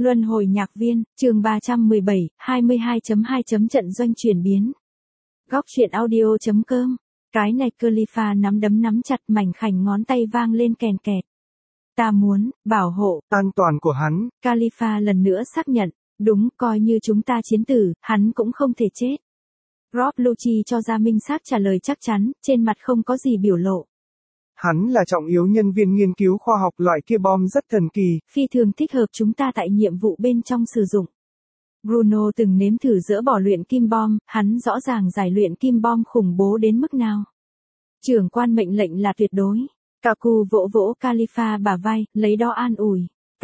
Luân hồi nhạc viên, chương 317, 22.2. Trận doanh chuyển biến. Góc truyện audio.com. Cái này Khalifa nắm đấm nắm chặt, mảnh khảnh ngón tay vang lên kèn kẹt. Ta muốn bảo hộ an toàn của hắn. Khalifa lần nữa xác nhận, đúng, coi như chúng ta chiến tử, hắn cũng không thể chết. Rob Lucci cho ra minh xác trả lời chắc chắn, trên mặt không có gì biểu lộ. Hắn là trọng yếu nhân viên nghiên cứu khoa học, loại kia bom rất thần kỳ, phi thường thích hợp chúng ta tại nhiệm vụ bên trong sử dụng. Bruno từng nếm thử dỡ bỏ luyện kim bom, hắn rõ ràng giải luyện kim bom khủng bố đến mức nào. Trưởng quan mệnh lệnh là tuyệt đối. Kaku vỗ vỗ Khalifa bả vai, lấy đó an ủi.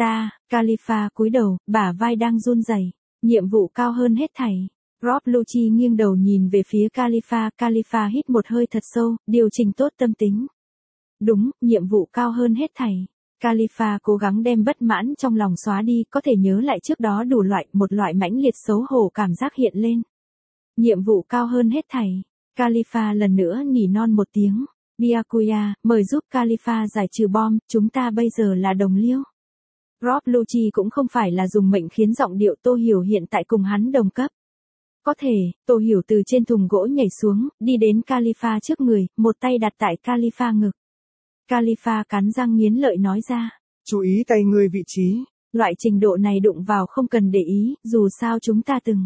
Khalifa cúi đầu, bả vai đang run rẩy. Nhiệm vụ cao hơn hết thảy. Rob Lucci nghiêng đầu nhìn về phía Khalifa hít một hơi thật sâu, điều chỉnh tốt tâm tính. Đúng, nhiệm vụ cao hơn hết thảy. Khalifa cố gắng đem bất mãn trong lòng xóa đi, có thể nhớ lại trước đó đủ một loại mãnh liệt xấu hổ cảm giác hiện lên. Nhiệm vụ cao hơn hết thảy. Khalifa lần nữa nỉ non một tiếng. Byakuya, mời giúp Khalifa giải trừ bom, chúng ta bây giờ là đồng liêu. Rob Lucci cũng không phải là dùng mệnh khiến giọng điệu Tô Hiểu hiện tại cùng hắn đồng cấp. Có thể, Tô Hiểu từ trên thùng gỗ nhảy xuống, đi đến Khalifa trước người, một tay đặt tại Khalifa ngực. Khalifa cắn răng nghiến lợi nói ra. Chú ý tay ngươi vị trí. Loại trình độ này đụng vào không cần để ý, dù sao chúng ta từng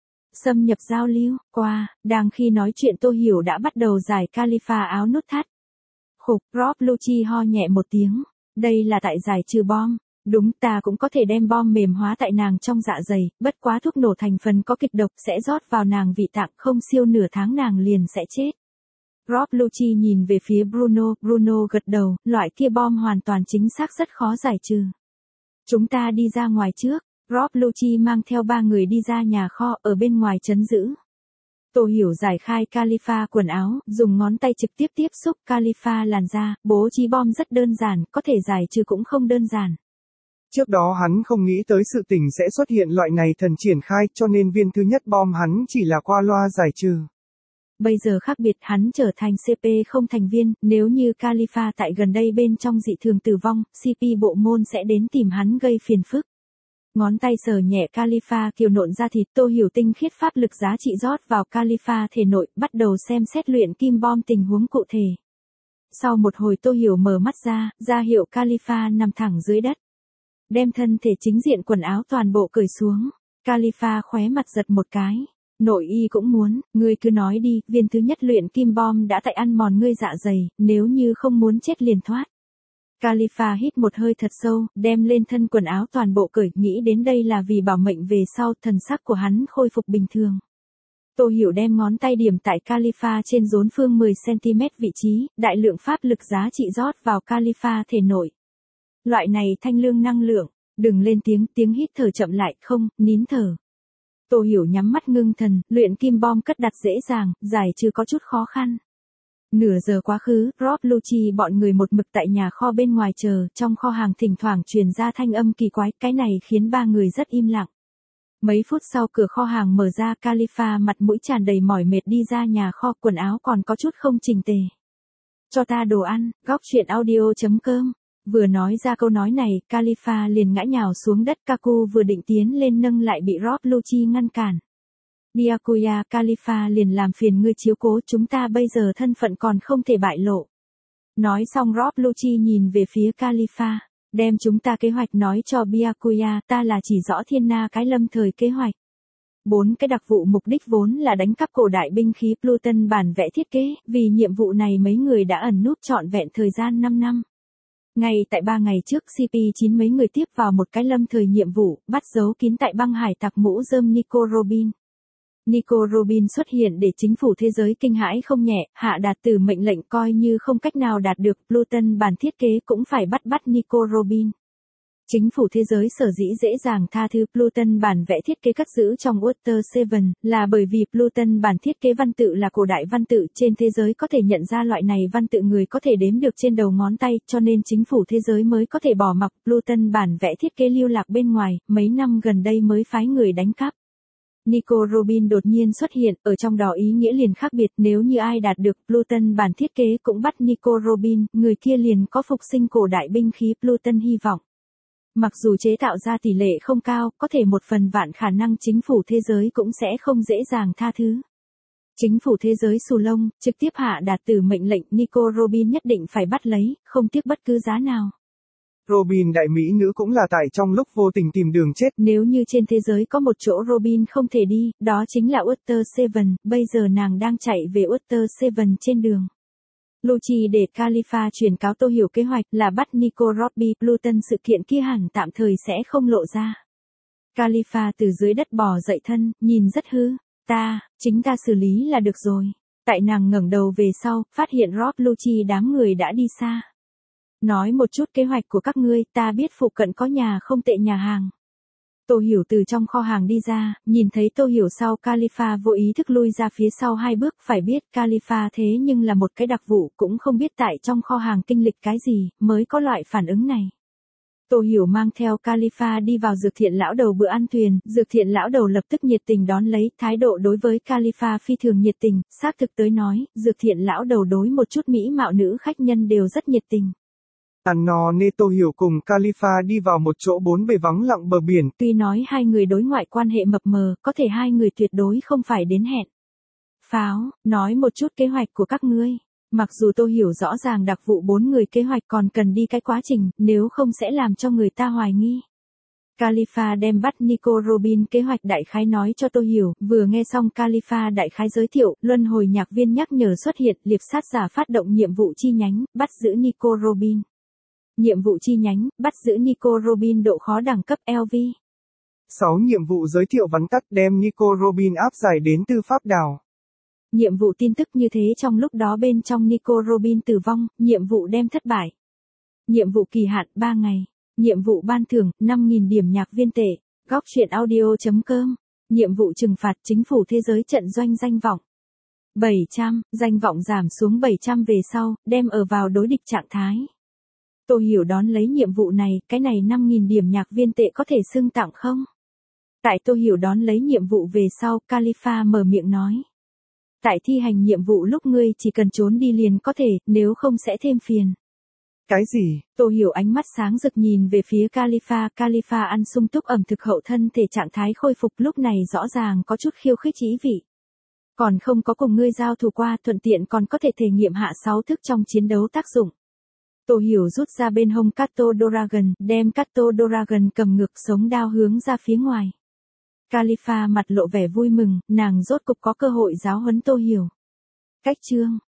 xâm nhập giao lưu qua. Đang khi nói chuyện Tô Hiểu đã bắt đầu giải Khalifa áo nút thắt. Khục, Rob Lucci ho nhẹ một tiếng. Đây là tại giải trừ bom. Đúng, ta cũng có thể đem bom mềm hóa tại nàng trong dạ dày, bất quá thuốc nổ thành phần có kịch độc sẽ rót vào nàng vị tạng, không siêu nửa tháng nàng liền sẽ chết. Rob Lucci nhìn về phía Bruno gật đầu, loại kia bom hoàn toàn chính xác rất khó giải trừ. Chúng ta đi ra ngoài trước. Rob Lucci mang theo 3 người đi ra nhà kho, ở bên ngoài trấn giữ. Tô Hiểu giải khai Khalifa quần áo, dùng ngón tay trực tiếp tiếp xúc Khalifa làn da, bố trí bom rất đơn giản, có thể giải trừ cũng không đơn giản. Trước đó hắn không nghĩ tới sự tình sẽ xuất hiện loại này thần triển khai, cho nên viên thứ nhất bom hắn chỉ là qua loa giải trừ. Bây giờ khác biệt, hắn trở thành CP không thành viên, nếu như Khalifa tại gần đây bên trong dị thường tử vong, CP bộ môn sẽ đến tìm hắn gây phiền phức. Ngón tay sờ nhẹ Khalifa kiều nộn ra thịt, Tô Hiểu tinh khiết pháp lực giá trị rót vào Khalifa thể nội, bắt đầu xem xét luyện kim bom tình huống cụ thể. Sau một hồi Tô Hiểu mở mắt ra hiệu Khalifa nằm thẳng dưới đất. Đem thân thể chính diện quần áo toàn bộ cởi xuống. Khalifa khóe mặt giật một cái. Nội y cũng muốn, ngươi cứ nói đi, viên thứ nhất luyện kim bom đã tại ăn mòn ngươi dạ dày, nếu như không muốn chết liền thoát. Khalifa hít một hơi thật sâu, đem lên thân quần áo toàn bộ cởi, nghĩ đến đây là vì bảo mệnh về sau, thần sắc của hắn khôi phục bình thường. Tô Hiểu đem ngón tay điểm tại Khalifa trên rốn phương 10cm vị trí, đại lượng pháp lực giá trị rót vào Khalifa thể nội. Loại này thanh lương năng lượng, đừng lên tiếng hít thở chậm lại, không, nín thở. Tô Hiểu nhắm mắt ngưng thần, luyện kim bom cất đặt dễ dàng, giải trừ có chút khó khăn. Nửa giờ quá khứ, Rob Lucci bọn người một mực tại nhà kho bên ngoài chờ, trong kho hàng thỉnh thoảng truyền ra thanh âm kỳ quái, cái này khiến 3 người rất im lặng. Mấy phút sau cửa kho hàng mở ra, Khalifa mặt mũi tràn đầy mỏi mệt đi ra nhà kho, quần áo còn có chút không chỉnh tề. Cho ta đồ ăn, góc truyện audio.com. Vừa nói ra câu nói này, Khalifa liền ngã nhào xuống đất, Kaku vừa định tiến lên nâng lại bị Rob Lucci ngăn cản. Byakuya, Khalifa liền làm phiền ngươi chiếu cố, chúng ta bây giờ thân phận còn không thể bại lộ. Nói xong Rob Lucci nhìn về phía Khalifa, đem chúng ta kế hoạch nói cho Byakuya, ta là chỉ rõ thiên na cái lâm thời kế hoạch. 4 cái đặc vụ mục đích vốn là đánh cắp cổ đại binh khí Pluton bản vẽ thiết kế, vì nhiệm vụ này mấy người đã ẩn núp trọn vẹn thời gian 5 năm. Ngay tại 3 ngày trước, CP9 mấy người tiếp vào một cái lâm thời nhiệm vụ, bắt giấu kín tại băng hải tặc mũ rơm Nico Robin. Nico Robin xuất hiện để chính phủ thế giới kinh hãi không nhẹ, hạ đạt từ mệnh lệnh coi như không cách nào đạt được, Pluton bản thiết kế cũng phải bắt Nico Robin. Chính phủ thế giới sở dĩ dễ dàng tha thứ Pluton bản vẽ thiết kế cất giữ trong Water 7, là bởi vì Pluton bản thiết kế văn tự là cổ đại văn tự, trên thế giới có thể nhận ra loại này văn tự người có thể đếm được trên đầu ngón tay, cho nên chính phủ thế giới mới có thể bỏ mặc Pluton bản vẽ thiết kế lưu lạc bên ngoài, mấy năm gần đây mới phái người đánh cắp. Nico Robin đột nhiên xuất hiện, ở trong đó ý nghĩa liền khác biệt, nếu như ai đạt được Pluton bản thiết kế cũng bắt Nico Robin, người kia liền có phục sinh cổ đại binh khí Pluton hy vọng. Mặc dù chế tạo ra tỷ lệ không cao, có thể 1/1000 khả năng chính phủ thế giới cũng sẽ không dễ dàng tha thứ. Chính phủ thế giới xù lông, trực tiếp hạ đạt từ mệnh lệnh Nico Robin nhất định phải bắt lấy, không tiếc bất cứ giá nào. Robin đại mỹ nữ cũng là tại trong lúc vô tình tìm đường chết. Nếu như trên thế giới có một chỗ Robin không thể đi, đó chính là Water Seven, bây giờ nàng đang chạy về Water Seven trên đường. Lucci để Khalifa truyền cáo Tô Hiểu kế hoạch là bắt Nico Robbie, Pluton sự kiện kia hẳn tạm thời sẽ không lộ ra. Khalifa từ dưới đất bò dậy thân, nhìn rất hư. Chính ta xử lý là được rồi. Tại nàng ngẩng đầu về sau, phát hiện Rob Lucci đám người đã đi xa. Nói một chút kế hoạch của các ngươi, ta biết phụ cận có nhà không tệ nhà hàng. Tô Hiểu từ trong kho hàng đi ra, nhìn thấy Tô Hiểu sau Khalifa vô ý thức lui ra phía sau 2 bước, phải biết Khalifa thế nhưng là một cái đặc vụ, cũng không biết tại trong kho hàng kinh lịch cái gì, mới có loại phản ứng này. Tô Hiểu mang theo Khalifa đi vào Dược Thiện lão đầu bữa ăn thuyền, Dược Thiện lão đầu lập tức nhiệt tình đón lấy, thái độ đối với Khalifa phi thường nhiệt tình, xác thực tới nói, Dược Thiện lão đầu đối một chút mỹ mạo nữ khách nhân đều rất nhiệt tình. Ăn no nên Tô Hiểu cùng Khalifa đi vào một chỗ 4 bề vắng lặng bờ biển. Tuy nói hai người đối ngoại quan hệ mập mờ, có thể hai người tuyệt đối không phải đến hẹn. Pháo, nói một chút kế hoạch của các ngươi. Mặc dù Tô Hiểu rõ ràng đặc vụ 4 người kế hoạch còn cần đi cái quá trình, nếu không sẽ làm cho người ta hoài nghi. Khalifa đem bắt Nico Robin kế hoạch đại khái nói cho Tô Hiểu, vừa nghe xong Khalifa đại khái giới thiệu, luân hồi nhạc viên nhắc nhở xuất hiện, liệp sát giả phát động nhiệm vụ chi nhánh, bắt giữ Nico Robin. Nhiệm vụ chi nhánh, bắt giữ Nico Robin độ khó đẳng cấp LV. 6 nhiệm vụ giới thiệu vắn tắt đem Nico Robin áp giải đến tư pháp đảo. Nhiệm vụ tin tức như thế trong lúc đó bên trong Nico Robin tử vong, nhiệm vụ đem thất bại. Nhiệm vụ kỳ hạn 3 ngày. Nhiệm vụ ban thưởng 5.000 điểm nhạc viên tệ. Góc truyện audio.com. Nhiệm vụ trừng phạt chính phủ thế giới trận doanh danh vọng. 700, danh vọng giảm xuống 700 về sau, đem ở vào đối địch trạng thái. Tô Hiểu đón lấy nhiệm vụ này, cái này 5.000 điểm nhạc viên tệ có thể xưng tặng không? Tại Tô Hiểu đón lấy nhiệm vụ về sau, Khalifa mở miệng nói. Tại thi hành nhiệm vụ lúc ngươi chỉ cần trốn đi liền có thể, nếu không sẽ thêm phiền. Cái gì? Tô Hiểu ánh mắt sáng rực nhìn về phía Khalifa ăn sung túc ẩm thực hậu thân thể trạng thái khôi phục lúc này rõ ràng có chút khiêu khích ý vị. Còn không có cùng ngươi giao thủ qua thuận tiện còn có thể thể nghiệm hạ 6 thức trong chiến đấu tác dụng. Tô Hiểu rút ra bên hông Kato Doragon, đem Kato Doragon cầm ngược sống đao hướng ra phía ngoài. Khalifa mặt lộ vẻ vui mừng, nàng rốt cục có cơ hội giáo huấn Tô Hiểu. Cách chương